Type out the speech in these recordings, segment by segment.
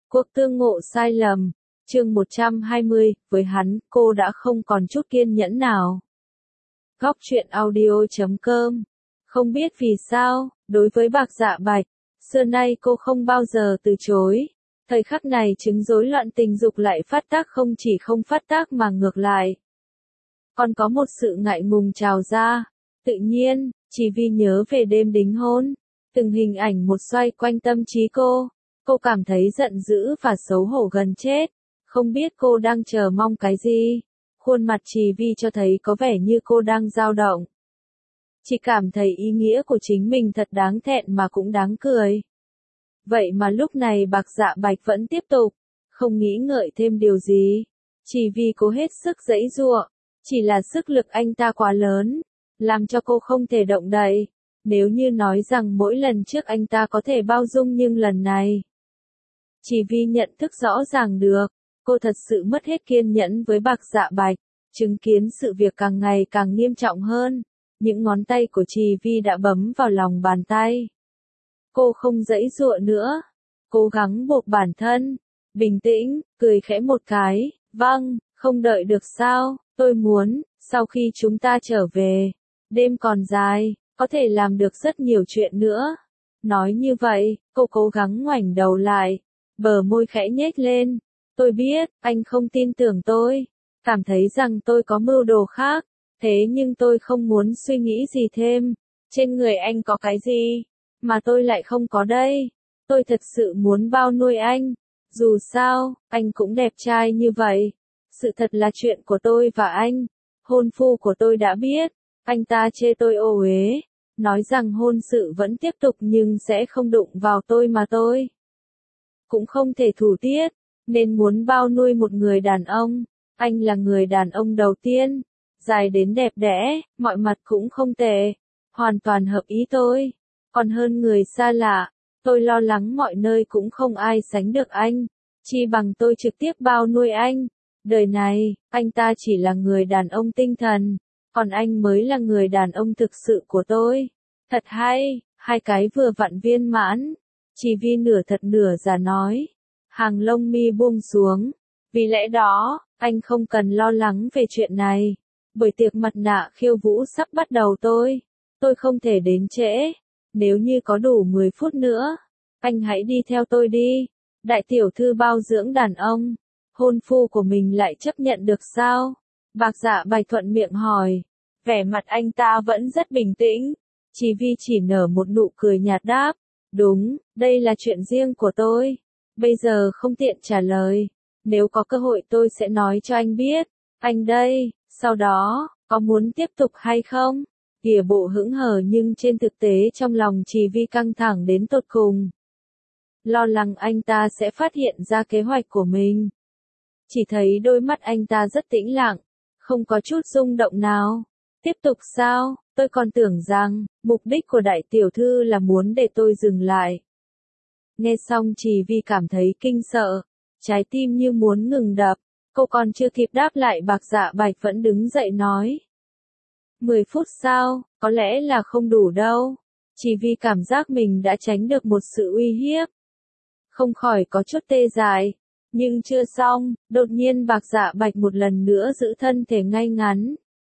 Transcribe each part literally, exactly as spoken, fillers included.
Cuộc tương ngộ sai lầm, chương một trăm hai mươi, với hắn, cô đã không còn chút kiên nhẫn nào. Góc truyện audio chấm com. Không biết vì sao, đối với Bạc Dạ Bạch, xưa nay cô không bao giờ từ chối. Thời khắc này chứng rối loạn tình dục lại phát tác, không chỉ không phát tác mà ngược lại. Còn có một sự ngại ngùng trào ra. Tự nhiên, chỉ vì nhớ về đêm đính hôn, từng hình ảnh một xoay quanh tâm trí cô. Cô cảm thấy giận dữ và xấu hổ gần chết. Không biết cô đang chờ mong cái gì. Khuôn mặt Trì Vi cho thấy có vẻ như cô đang dao động. Chỉ cảm thấy ý nghĩa của chính mình thật đáng thẹn mà cũng đáng cười. Vậy mà lúc này Bạc Dạ Bạch vẫn tiếp tục, không nghĩ ngợi thêm điều gì. Trì Vi cố hết sức giãy giụa, chỉ là sức lực anh ta quá lớn, làm cho cô không thể động đậy. Nếu như nói rằng mỗi lần trước anh ta có thể bao dung, nhưng lần này, Trì Vi nhận thức rõ ràng được, cô thật sự mất hết kiên nhẫn với Bạc Dạ Bạch. Chứng kiến sự việc càng ngày càng nghiêm trọng hơn, những ngón tay của Trì Vi đã bấm vào lòng bàn tay. Cô không giãy giụa nữa, cố gắng buộc bản thân, bình tĩnh, cười khẽ một cái, vâng, không đợi được sao, tôi muốn, sau khi chúng ta trở về, đêm còn dài, có thể làm được rất nhiều chuyện nữa. Nói như vậy, cô cố gắng ngoảnh đầu lại, bờ môi khẽ nhếch lên. Tôi biết, anh không tin tưởng tôi, cảm thấy rằng tôi có mưu đồ khác, thế nhưng tôi không muốn suy nghĩ gì thêm. Trên người anh có cái gì mà tôi lại không có đây? Tôi thật sự muốn bao nuôi anh. Dù sao, anh cũng đẹp trai như vậy. Sự thật là chuyện của tôi và anh. Hôn phu của tôi đã biết, anh ta chê tôi ô uế, nói rằng hôn sự vẫn tiếp tục nhưng sẽ không đụng vào tôi, mà tôi cũng không thể thủ tiết, nên muốn bao nuôi một người đàn ông. Anh là người đàn ông đầu tiên, dài đến đẹp đẽ, mọi mặt cũng không tệ, hoàn toàn hợp ý tôi. Còn hơn người xa lạ, tôi lo lắng mọi nơi cũng không ai sánh được anh, chi bằng tôi trực tiếp bao nuôi anh. Đời này, anh ta chỉ là người đàn ông tinh thần, còn anh mới là người đàn ông thực sự của tôi. Thật hay, hai cái vừa vặn viên mãn. Trì Vi nửa thật nửa giả nói, hàng lông mi buông xuống. Vì lẽ đó, anh không cần lo lắng về chuyện này. Buổi tiệc mặt nạ khiêu vũ sắp bắt đầu, tôi, tôi không thể đến trễ. Nếu như có đủ mười phút nữa, anh hãy đi theo tôi đi. Đại tiểu thư bao dưỡng đàn ông, hôn phu của mình lại chấp nhận được sao? Bạc Dạ Bạch thuận miệng hỏi. Vẻ mặt anh ta vẫn rất bình tĩnh. Trì Vi chỉ nở một nụ cười nhạt đáp. Đúng, đây là chuyện riêng của tôi. Bây giờ không tiện trả lời. Nếu có cơ hội tôi sẽ nói cho anh biết. Anh đây, sau đó, có muốn tiếp tục hay không? Kìa bộ hững hờ nhưng trên thực tế trong lòng Trì Vi căng thẳng đến tột cùng. Lo lắng anh ta sẽ phát hiện ra kế hoạch của mình. Chỉ thấy đôi mắt anh ta rất tĩnh lặng, không có chút rung động nào. Tiếp tục sao? Tôi còn tưởng rằng, mục đích của đại tiểu thư là muốn để tôi dừng lại. Nghe xong Trì Vi cảm thấy kinh sợ, trái tim như muốn ngừng đập. Cô còn chưa kịp đáp lại, Bạc Dạ Bạch vẫn đứng dậy nói. Mười phút sao, có lẽ là không đủ đâu. Trì Vi cảm giác mình đã tránh được một sự uy hiếp. Không khỏi có chút tê dại. Nhưng chưa xong, đột nhiên Bạc Dạ Bạch một lần nữa giữ thân thể ngay ngắn,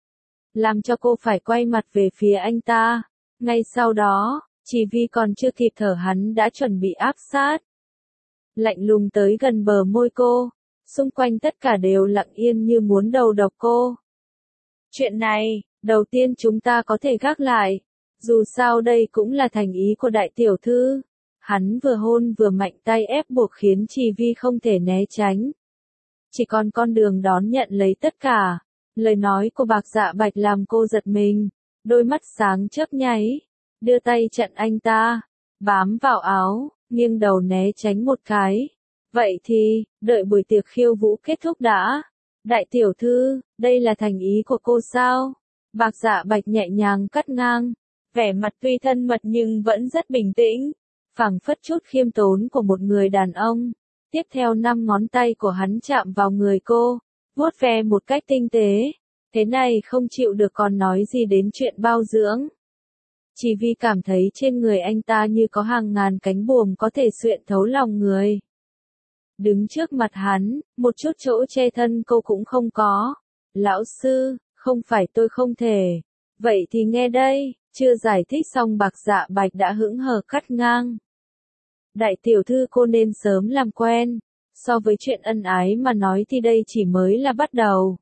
làm cho cô phải quay mặt về phía anh ta. Ngay sau đó, Trì Vi còn chưa kịp thở, hắn đã chuẩn bị áp sát, lạnh lùng tới gần bờ môi cô. Xung quanh tất cả đều lặng yên như muốn đầu độc cô. Chuyện này, đầu tiên chúng ta có thể gác lại. Dù sao đây cũng là thành ý của đại tiểu thư. Hắn vừa hôn vừa mạnh tay ép buộc khiến Trì Vi không thể né tránh. Chỉ còn con đường đón nhận lấy tất cả. Lời nói của Bạc Dạ Bạch làm cô giật mình. Đôi mắt sáng chớp nháy. Đưa tay chặn anh ta. Bám vào áo, nghiêng đầu né tránh một cái. Vậy thì, đợi buổi tiệc khiêu vũ kết thúc đã. Đại tiểu thư, đây là thành ý của cô sao? Bạc Dạ Bạch nhẹ nhàng cắt ngang. Vẻ mặt tuy thân mật nhưng vẫn rất bình tĩnh. Phảng phất chút khiêm tốn của một người đàn ông. Tiếp theo năm ngón tay của hắn chạm vào người cô, vuốt ve một cách tinh tế. Thế này không chịu được còn nói gì đến chuyện bao dưỡng. Trì Vi cảm thấy trên người anh ta như có hàng ngàn cánh buồm có thể xuyên thấu lòng người. đứng trước mặt hắn, một chút chỗ che thân cô cũng không có. Lão sư, không phải tôi không thể. Vậy thì nghe đây, chưa giải thích xong Bạc Dạ Bạch đã hững hờ cắt ngang. Đại tiểu thư cô nên sớm làm quen, so với chuyện ân ái mà nói thì đây chỉ mới là bắt đầu.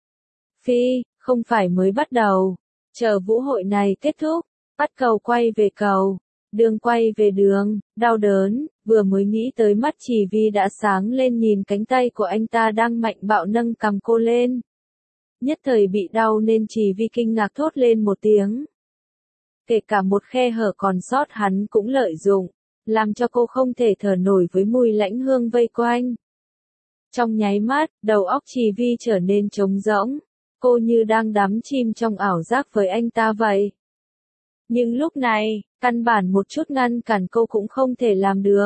Phi, không phải mới bắt đầu, chờ vũ hội này kết thúc, bắt cầu quay về cầu, đường quay về đường, đau đớn, vừa mới nghĩ tới mắt Chỉ Vi đã sáng lên nhìn cánh tay của anh ta đang mạnh bạo nâng cằm cô lên. Nhất thời bị đau nên Chỉ Vi kinh ngạc thốt lên một tiếng. Kể cả một khe hở còn sót hắn cũng lợi dụng, làm cho cô không thể thở nổi với mùi lãnh hương vây quanh. Trong nháy mắt, đầu óc Chỉ Vi trở nên trống rỗng, cô như đang đắm chìm trong ảo giác với anh ta vậy. Nhưng lúc này, căn bản một chút ngăn cản cô cũng không thể làm được.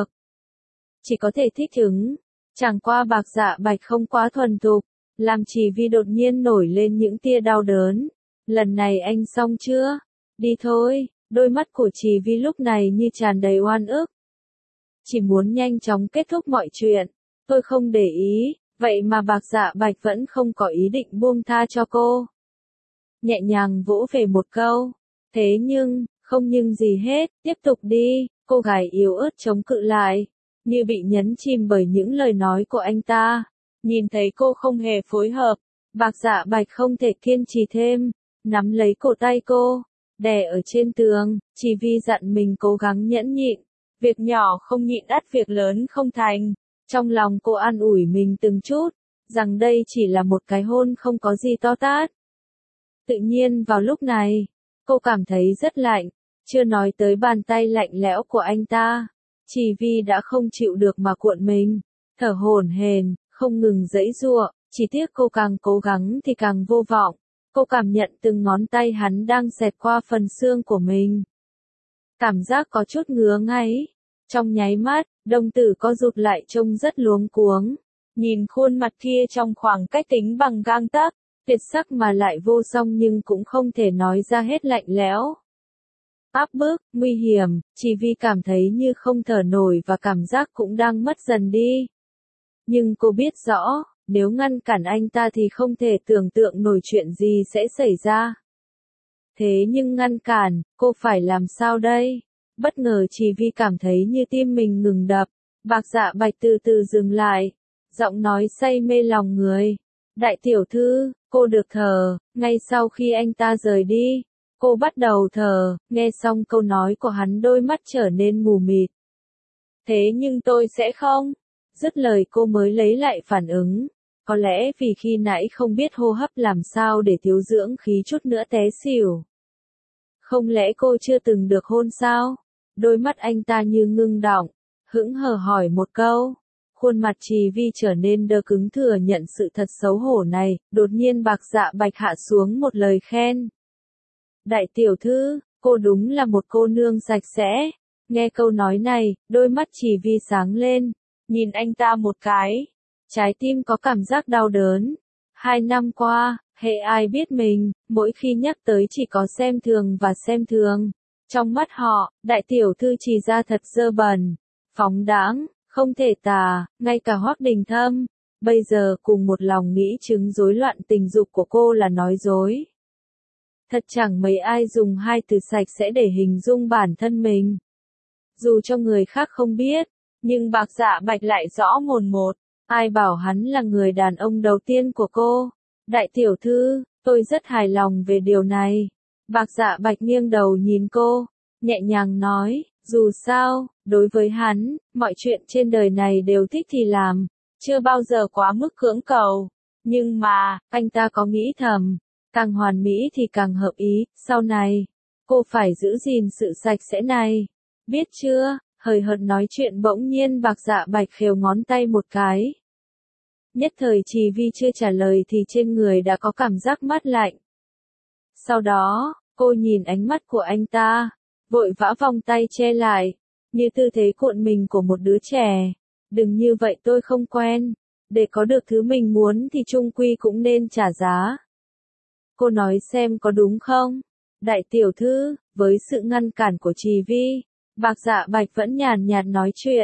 Chỉ có thể thích ứng, chẳng qua Bạc Dạ Bạch không quá thuần thục, làm Chỉ Vi đột nhiên nổi lên những tia đau đớn. Lần này anh xong chưa? Đi thôi, đôi mắt của Chỉ Vi lúc này như tràn đầy oan ức. Chỉ muốn nhanh chóng kết thúc mọi chuyện, tôi không để ý, vậy mà Bạc Dạ Bạch vẫn không có ý định buông tha cho cô. Nhẹ nhàng vỗ về một câu, thế nhưng, không nhưng gì hết, tiếp tục đi, cô gái yếu ớt chống cự lại, như bị nhấn chìm bởi những lời nói của anh ta. Nhìn thấy cô không hề phối hợp, Bạc Dạ Bạch không thể kiên trì thêm, nắm lấy cổ tay cô, đè ở trên tường. Chỉ Vi dặn mình cố gắng nhẫn nhịn, việc nhỏ không nhịn đắt việc lớn không thành. Trong lòng cô an ủi mình từng chút, rằng đây chỉ là một cái hôn không có gì to tát. Tự nhiên vào lúc này, cô cảm thấy rất lạnh, chưa nói tới bàn tay lạnh lẽo của anh ta. Chỉ Vi đã không chịu được mà cuộn mình, thở hổn hển, không ngừng giãy giụa, chỉ tiếc cô càng cố gắng thì càng vô vọng. Cô cảm nhận từng ngón tay hắn đang xẹt qua phần xương của mình. Cảm giác có chút ngứa ngáy. Trong nháy mắt, đồng tử co rụt lại trông rất luống cuống. Nhìn khuôn mặt kia trong khoảng cách tính bằng gang tấc, tuyệt sắc mà lại vô song nhưng cũng không thể nói ra hết lạnh lẽo. Áp bức, nguy hiểm, Chỉ Vi cảm thấy như không thở nổi và cảm giác cũng đang mất dần đi. Nhưng cô biết rõ, nếu ngăn cản anh ta thì không thể tưởng tượng nổi chuyện gì sẽ xảy ra. Thế nhưng ngăn cản, cô phải làm sao đây? Bất ngờ Chỉ Vi cảm thấy như tim mình ngừng đập. Bạc Dạ Bạch từ từ dừng lại, giọng nói say mê lòng người. Đại tiểu thư, cô được thở. Ngay sau khi anh ta rời đi, cô bắt đầu thở. Nghe xong câu nói của hắn đôi mắt trở nên mù mịt. Thế nhưng tôi sẽ không. Dứt lời cô mới lấy lại phản ứng. Có lẽ vì khi nãy không biết hô hấp làm sao để thiếu dưỡng khí chút nữa té xỉu. Không lẽ cô chưa từng được hôn sao? Đôi mắt anh ta như ngưng đọng, hững hờ hỏi một câu. Khuôn mặt Chỉ Vi trở nên đơ cứng thừa nhận sự thật xấu hổ này, đột nhiên Bạc Dạ Bạch hạ xuống một lời khen. Đại tiểu thư, cô đúng là một cô nương sạch sẽ. Nghe câu nói này, đôi mắt Chỉ Vi sáng lên, nhìn anh ta một cái. Trái tim có cảm giác đau đớn. Hai năm qua, hệ ai biết mình, mỗi khi nhắc tới chỉ có xem thường và xem thường. Trong mắt họ, đại tiểu thư chỉ ra thật dơ bẩn, phóng đãng, không thể tả, ngay cả Hoắc Đình Thâm, bây giờ cùng một lòng nghĩ chứng rối loạn tình dục của cô là nói dối. Thật chẳng mấy ai dùng hai từ sạch sẽ để hình dung bản thân mình. Dù cho người khác không biết, nhưng Bạc Dạ Bạch lại rõ mồn một. Ai bảo hắn là người đàn ông đầu tiên của cô? Đại tiểu thư, tôi rất hài lòng về điều này. Bạc Dạ Bạch nghiêng đầu nhìn cô, nhẹ nhàng nói, dù sao, đối với hắn, mọi chuyện trên đời này đều thích thì làm, chưa bao giờ quá mức cưỡng cầu. Nhưng mà, anh ta có nghĩ thầm, càng hoàn mỹ thì càng hợp ý, sau này, cô phải giữ gìn sự sạch sẽ này. Biết chưa? Hời hợt nói chuyện bỗng nhiên Bạc Dạ Bạch khều ngón tay một cái. Nhất thời Chỉ Vi chưa trả lời thì trên người đã có cảm giác mát lạnh. Sau đó, cô nhìn ánh mắt của anh ta, vội vã vòng tay che lại, như tư thế cuộn mình của một đứa trẻ. Đừng như vậy tôi không quen, để có được thứ mình muốn thì chung quy cũng nên trả giá. Cô nói xem có đúng không? Đại tiểu thư, với sự ngăn cản của Chỉ Vi, Bạc Dạ Bạch vẫn nhàn nhạt nói chuyện.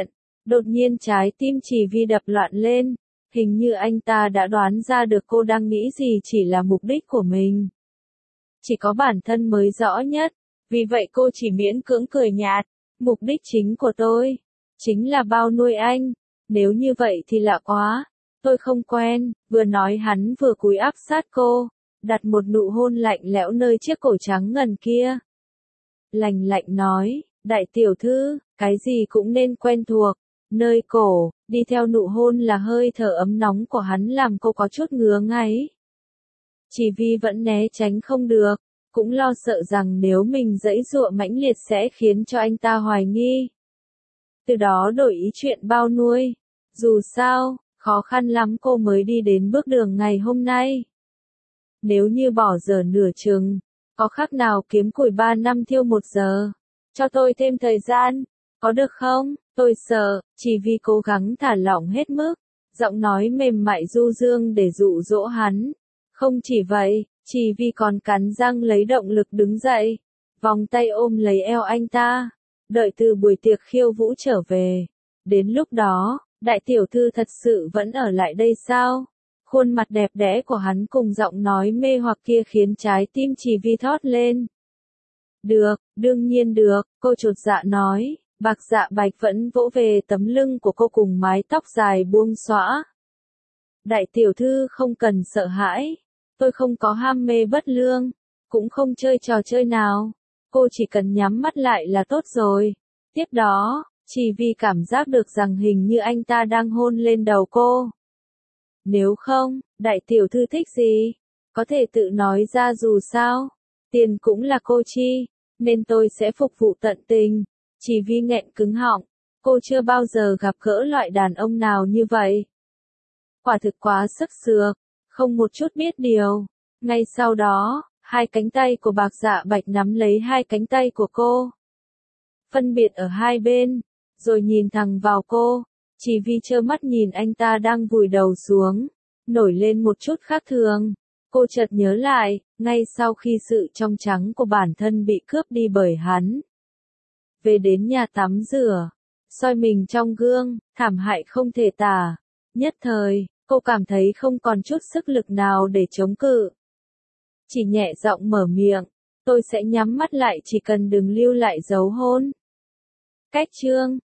Đột nhiên trái tim Chỉ Vi đập loạn lên, hình như anh ta đã đoán ra được cô đang nghĩ gì chỉ là mục đích của mình. Chỉ có bản thân mới rõ nhất, vì vậy cô chỉ miễn cưỡng cười nhạt, mục đích chính của tôi, chính là bao nuôi anh, nếu như vậy thì lạ quá, tôi không quen, vừa nói hắn vừa cúi áp sát cô, đặt một nụ hôn lạnh lẽo nơi chiếc cổ trắng ngần kia. Lành lạnh nói, đại tiểu thư, cái gì cũng nên quen thuộc, nơi cổ, đi theo nụ hôn là hơi thở ấm nóng của hắn làm cô có chút ngứa ngáy. Chỉ vì vẫn né tránh không được, cũng lo sợ rằng nếu mình giãy giụa mãnh liệt sẽ khiến cho anh ta hoài nghi. Từ đó đổi ý chuyện bao nuôi. Dù sao, khó khăn lắm cô mới đi đến bước đường ngày hôm nay. Nếu như bỏ giờ nửa chừng, có khác nào kiếm củi ba năm thiêu một giờ. Cho tôi thêm thời gian, có được không? Tôi sợ, chỉ vì cố gắng thả lỏng hết mức, giọng nói mềm mại du dương để dụ dỗ hắn. Không chỉ vậy, chỉ vì còn cắn răng lấy động lực đứng dậy, vòng tay ôm lấy eo anh ta, đợi từ buổi tiệc khiêu vũ trở về. Đến lúc đó, đại tiểu thư thật sự vẫn ở lại đây sao? Khuôn mặt đẹp đẽ của hắn cùng giọng nói mê hoặc kia khiến trái tim Chỉ Vi thót lên. Được, đương nhiên được, cô chột dạ nói, Bạc Dạ Bạch vẫn vỗ về tấm lưng của cô cùng mái tóc dài buông xõa. Đại tiểu thư không cần sợ hãi, tôi không có ham mê bất lương, cũng không chơi trò chơi nào, cô chỉ cần nhắm mắt lại là tốt rồi. Tiếp đó, Chỉ Vi cảm giác được rằng hình như anh ta đang hôn lên đầu cô. Nếu không, đại tiểu thư thích gì? Có thể tự nói ra dù sao. Tiền cũng là cô chi, nên tôi sẽ phục vụ tận tình. Chỉ Vi nghẹn cứng họng, cô chưa bao giờ gặp gỡ loại đàn ông nào như vậy. Quả thực quá sức sược, không một chút biết điều. Ngay sau đó, hai cánh tay của Bạc Dạ Bạch nắm lấy hai cánh tay của cô. Phân biệt ở hai bên, rồi nhìn thẳng vào cô. Chỉ Vi trơ mắt nhìn anh ta đang vùi đầu xuống, nổi lên một chút khác thường. Cô chợt nhớ lại, ngay sau khi sự trong trắng của bản thân bị cướp đi bởi hắn. Về đến nhà tắm rửa, soi mình trong gương, thảm hại không thể tả. Nhất thời, cô cảm thấy không còn chút sức lực nào để chống cự. Chỉ nhẹ giọng mở miệng, tôi sẽ nhắm mắt lại chỉ cần đừng lưu lại dấu hôn. Cách chương